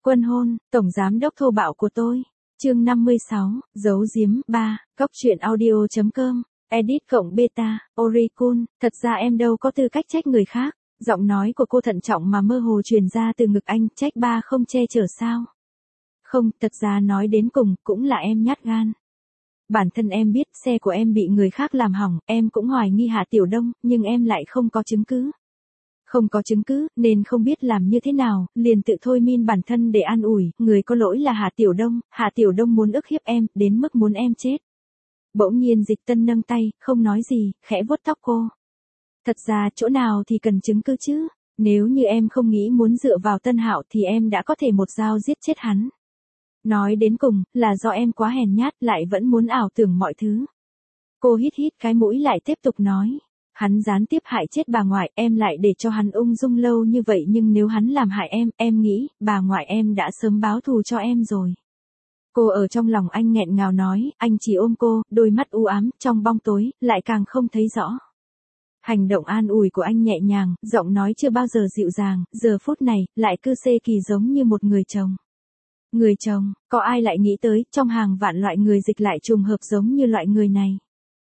Quân hôn, tổng giám đốc thô bạo của tôi. Chương 56, giấu giếm 3, goctruyện audio.com, edit cộng beta, Oricun, thật ra em đâu có tư cách trách người khác. Giọng nói của cô thận trọng mà mơ hồ truyền ra từ ngực anh, trách ba không che chở sao? Không, thật ra nói đến cùng, cũng là em nhát gan. Bản thân em biết xe của em bị người khác làm hỏng, em cũng hoài nghi Hạ Tiểu Đông, nhưng em lại không có chứng cứ. Không có chứng cứ, nên không biết làm như thế nào, liền tự thôi miên bản thân để an ủi, người có lỗi là Hạ Tiểu Đông muốn ức hiếp em, đến mức muốn em chết. Bỗng nhiên Dịch Tân nâng tay, không nói gì, khẽ vuốt tóc cô. Thật ra chỗ nào thì cần chứng cứ chứ, nếu như em không nghĩ muốn dựa vào Tân Hạo thì em đã có thể một dao giết chết hắn. Nói đến cùng, là do em quá hèn nhát lại vẫn muốn ảo tưởng mọi thứ. Cô hít cái mũi lại tiếp tục nói. Hắn gián tiếp hại chết bà ngoại, em lại để cho hắn ung dung lâu như vậy, nhưng nếu hắn làm hại em nghĩ, bà ngoại em đã sớm báo thù cho em rồi. Cô ở trong lòng anh nghẹn ngào nói, anh chỉ ôm cô, đôi mắt u ám, trong bóng tối, lại càng không thấy rõ. Hành động an ủi của anh nhẹ nhàng, giọng nói chưa bao giờ dịu dàng, giờ phút này, lại cứ xê kỳ giống như một người chồng. Người chồng, có ai lại nghĩ tới, trong hàng vạn loại người Dịch lại trùng hợp giống như loại người này.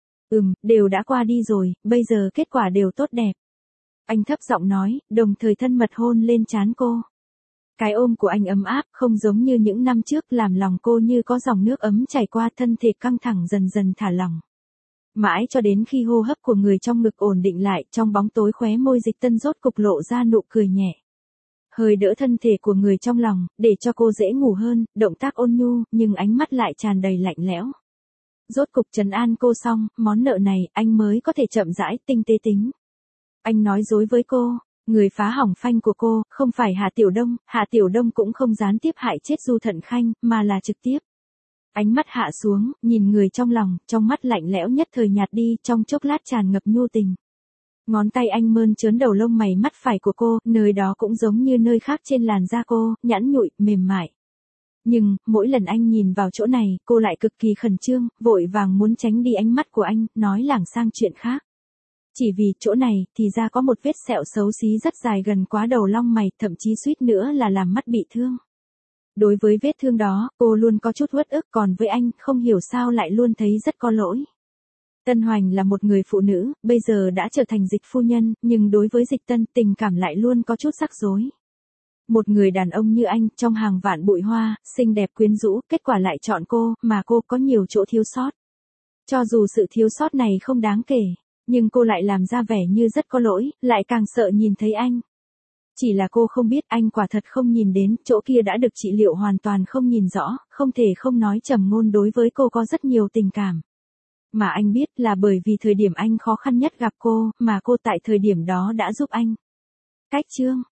Đều đã qua đi rồi, bây giờ kết quả đều tốt đẹp. Anh thấp giọng nói, đồng thời thân mật hôn lên trán cô. Cái ôm của anh ấm áp, không giống như những năm trước, làm lòng cô như có dòng nước ấm chảy qua, thân thể căng thẳng dần dần thả lỏng. Mãi cho đến khi hô hấp của người trong ngực ổn định lại, trong bóng tối khóe môi Dịch Tân rốt cục lộ ra nụ cười nhẹ. Hơi đỡ thân thể của người trong lòng, để cho cô dễ ngủ hơn, động tác ôn nhu, nhưng ánh mắt lại tràn đầy lạnh lẽo. Rốt cục trấn an cô xong, món nợ này, anh mới có thể chậm rãi, tinh tế tính. Anh nói dối với cô, người phá hỏng phanh của cô, không phải Hạ Tiểu Đông cũng không gián tiếp hại chết Du Thận Khanh, mà là trực tiếp. Ánh mắt hạ xuống, nhìn người trong lòng, trong mắt lạnh lẽo nhất thời nhạt đi, trong chốc lát tràn ngập nhu tình. Ngón tay anh mơn trớn đầu lông mày mắt phải của cô, nơi đó cũng giống như nơi khác trên làn da cô, nhẵn nhụi, mềm mại. Nhưng, mỗi lần anh nhìn vào chỗ này, cô lại cực kỳ khẩn trương, vội vàng muốn tránh đi ánh mắt của anh, nói lảng sang chuyện khác. Chỉ vì chỗ này, thì ra có một vết sẹo xấu xí rất dài gần quá đầu lông mày, thậm chí suýt nữa là làm mắt bị thương. Đối với vết thương đó, cô luôn có chút uất ức, còn với anh, không hiểu sao lại luôn thấy rất có lỗi. Tân Hoành là một người phụ nữ, bây giờ đã trở thành Dịch phu nhân, nhưng đối với Dịch Tân, tình cảm lại luôn có chút rắc rối. Một người đàn ông như anh, trong hàng vạn bụi hoa, xinh đẹp quyến rũ, kết quả lại chọn cô, mà cô có nhiều chỗ thiếu sót. Cho dù sự thiếu sót này không đáng kể, nhưng cô lại làm ra vẻ như rất có lỗi, lại càng sợ nhìn thấy anh. Chỉ là cô không biết anh quả thật không nhìn đến, chỗ kia đã được trị liệu hoàn toàn không nhìn rõ, không thể không nói trầm ngôn đối với cô có rất nhiều tình cảm. Mà anh biết là bởi vì thời điểm anh khó khăn nhất gặp cô, mà cô tại thời điểm đó đã giúp anh. Cách chương